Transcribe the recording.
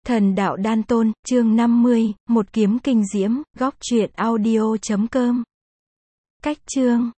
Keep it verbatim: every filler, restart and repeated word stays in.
Thần đạo đan tôn, chương năm mươi, một kiếm kinh diễm, góc truyện audio chấm com. Cách chương